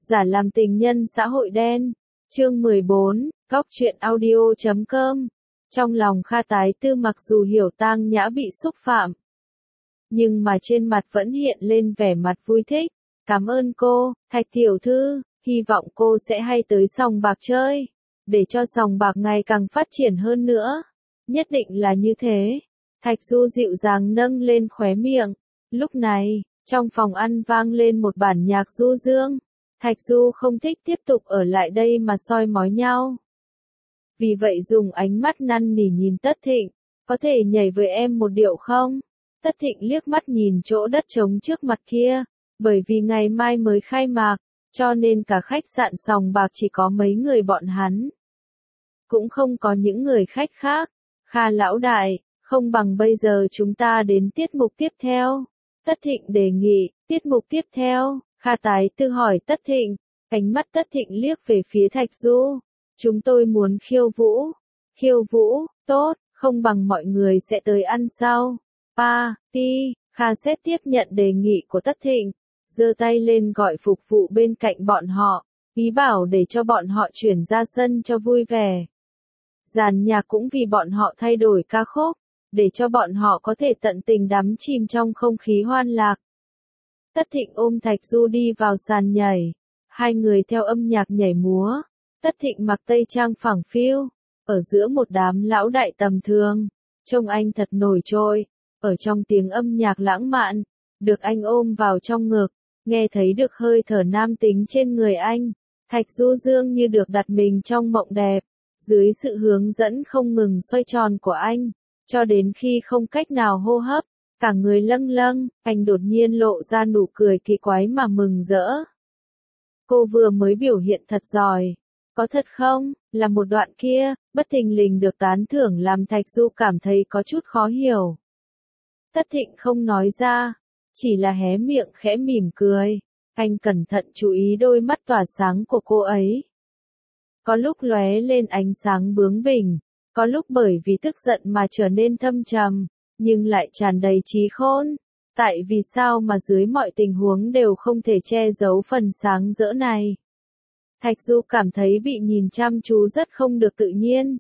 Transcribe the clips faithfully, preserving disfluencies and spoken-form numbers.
Giả làm tình nhân xã hội đen. Chương mười bốn, góc truyện audio chấm com. Trong lòng Kha Tái Tư mặc dù hiểu Tang Nhã bị xúc phạm, nhưng mà trên mặt vẫn hiện lên vẻ mặt vui thích. Cảm ơn cô, Thạch tiểu thư, hy vọng cô sẽ hay tới sòng bạc chơi, để cho sòng bạc ngày càng phát triển hơn nữa. Nhất định là như thế. Thạch Du dịu dàng nâng lên khóe miệng. Lúc này, trong phòng ăn vang lên một bản nhạc du dương. Thạch Du không thích tiếp tục ở lại đây mà soi mói nhau. Vì vậy dùng ánh mắt năn nỉ nhìn Tất Thịnh, có thể nhảy với em một điệu không? Tất Thịnh liếc mắt nhìn chỗ đất trống trước mặt kia, bởi vì ngày mai mới khai mạc, cho nên cả khách sạn sòng bạc chỉ có mấy người bọn hắn. Cũng không có những người khách khác. Kha lão đại, không bằng bây giờ chúng ta đến tiết mục tiếp theo. Tất Thịnh đề nghị, tiết mục tiếp theo, Kha Tái Tư hỏi Tất Thịnh, ánh mắt Tất Thịnh liếc về phía Thạch Du. Chúng tôi muốn khiêu vũ. Khiêu vũ, tốt, không bằng mọi người sẽ tới ăn sau. Party, Kha Xét tiếp nhận đề nghị của Tất Thịnh, giơ tay lên gọi phục vụ bên cạnh bọn họ, ý bảo để cho bọn họ chuyển ra sân cho vui vẻ. Dàn nhạc cũng vì bọn họ thay đổi ca khúc, để cho bọn họ có thể tận tình đắm chìm trong không khí hoan lạc. Tất Thịnh ôm Thạch Du đi vào sàn nhảy, hai người theo âm nhạc nhảy múa. Tất Thịnh mặc tây trang phẳng phiu, ở giữa một đám lão đại tầm thường, trông anh thật nổi trội, ở trong tiếng âm nhạc lãng mạn, được anh ôm vào trong ngực, nghe thấy được hơi thở nam tính trên người anh. Thạch Du dương như được đặt mình trong mộng đẹp, dưới sự hướng dẫn không ngừng xoay tròn của anh, cho đến khi không cách nào hô hấp, cả người lâng lâng, anh đột nhiên lộ ra nụ cười kỳ quái mà mừng rỡ. Cô vừa mới biểu hiện thật giỏi. Có thật không? Là một đoạn kia, bất thình lình được tán thưởng làm Thạch Du cảm thấy có chút khó hiểu. Tất Thịnh không nói ra, chỉ là hé miệng khẽ mỉm cười. Anh cẩn thận chú ý đôi mắt tỏa sáng của cô ấy. Có lúc lóe lên ánh sáng bướng bỉnh, có lúc bởi vì tức giận mà trở nên thâm trầm, nhưng lại tràn đầy trí khôn. Tại vì sao mà dưới mọi tình huống đều không thể che giấu phần sáng rỡ này? Thạch Du cảm thấy bị nhìn chăm chú rất không được tự nhiên.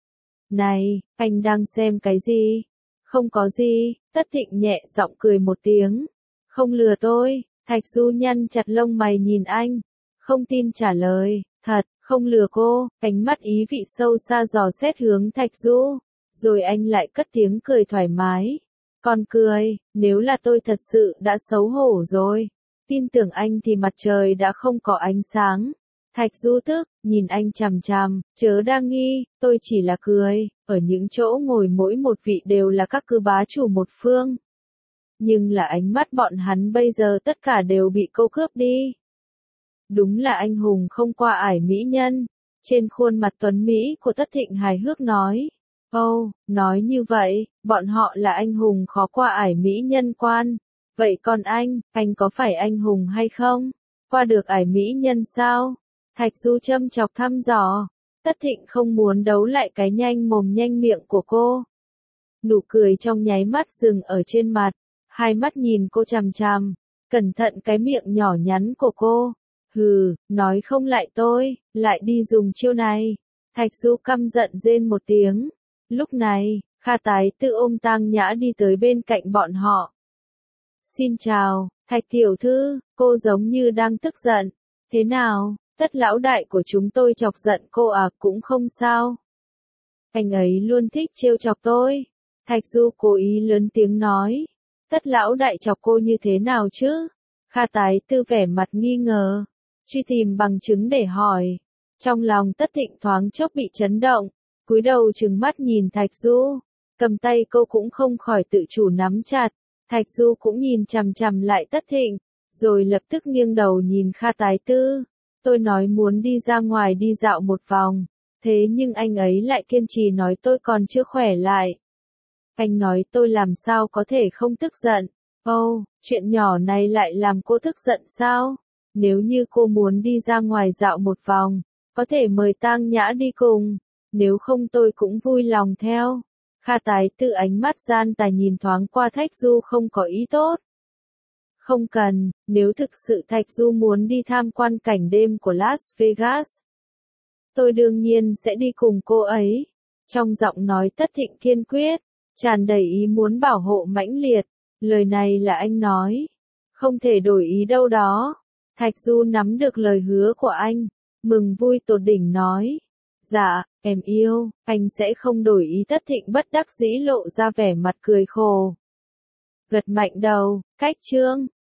Này, anh đang xem cái gì? Không có gì, Tất Thịnh nhẹ giọng cười một tiếng. Không lừa tôi. Thạch Du nhăn chặt lông mày nhìn anh. Không tin trả lời, thật, không lừa cô. Ánh mắt ý vị sâu xa dò xét hướng Thạch Du. Rồi anh lại cất tiếng cười thoải mái. Còn cười, nếu là tôi thật sự đã xấu hổ rồi. Tin tưởng anh thì mặt trời đã không có ánh sáng. Thạch Du tức, nhìn anh chằm chằm, chớ đa nghi, tôi chỉ là cười, ở những chỗ ngồi mỗi một vị đều là các cư bá chủ một phương. Nhưng là ánh mắt bọn hắn bây giờ tất cả đều bị cô cướp đi. Đúng là anh hùng không qua ải mỹ nhân. Trên khuôn mặt tuấn Mỹ của Tất Thịnh hài hước nói. Ồ, oh, nói như vậy, bọn họ là anh hùng khó qua ải mỹ nhân quan. Vậy còn anh, anh có phải anh hùng hay không? Qua được ải mỹ nhân sao? Thạch Du châm chọc thăm dò. Tất Thịnh không muốn đấu lại cái nhanh mồm nhanh miệng của cô. Nụ cười trong nháy mắt dừng ở trên mặt, hai mắt nhìn cô chằm chằm, cẩn thận cái miệng nhỏ nhắn của cô. Hừ, nói không lại tôi, lại đi dùng chiêu này. Thạch Du căm giận rên một tiếng. Lúc này, Kha Tái Tư ôm Tang Nhã đi tới bên cạnh bọn họ. Xin chào, Thạch tiểu thư, cô giống như đang tức giận. Thế nào? Tất lão đại của chúng tôi chọc giận cô à? Cũng không sao. Anh ấy luôn thích trêu chọc tôi. Thạch Du cố ý lớn tiếng nói. Tất lão đại chọc cô như thế nào chứ? Kha Tái Tư vẻ mặt nghi ngờ, truy tìm bằng chứng để hỏi. Trong lòng Tất Thịnh thoáng chốc bị chấn động, cúi đầu trừng mắt nhìn Thạch Du, cầm tay cô cũng không khỏi tự chủ nắm chặt. Thạch Du cũng nhìn chằm chằm lại Tất Thịnh, rồi lập tức nghiêng đầu nhìn Kha Tái Tư. Tôi nói muốn đi ra ngoài đi dạo một vòng, thế nhưng anh ấy lại kiên trì nói tôi còn chưa khỏe lại. Anh nói tôi làm sao có thể không tức giận. Ồ, oh, chuyện nhỏ này lại làm cô tức giận sao? Nếu như cô muốn đi ra ngoài dạo một vòng, có thể mời Tang Nhã đi cùng, nếu không tôi cũng vui lòng theo. Kha Tái Tư ánh mắt gian tà nhìn thoáng qua Thạch Du không có ý tốt. Không cần, nếu thực sự Thạch Du muốn đi tham quan cảnh đêm của Las Vegas, tôi đương nhiên sẽ đi cùng cô ấy. Trong giọng nói Tất Thịnh kiên quyết, tràn đầy ý muốn bảo hộ mãnh liệt. Lời này là anh nói. Không thể đổi ý đâu đó. Thạch Du nắm được lời hứa của anh. Mừng vui tột đỉnh nói. Dạ, em yêu, anh sẽ không đổi ý. Tất Thịnh bất đắc dĩ lộ ra vẻ mặt cười khổ. Gật mạnh đầu, cách chương.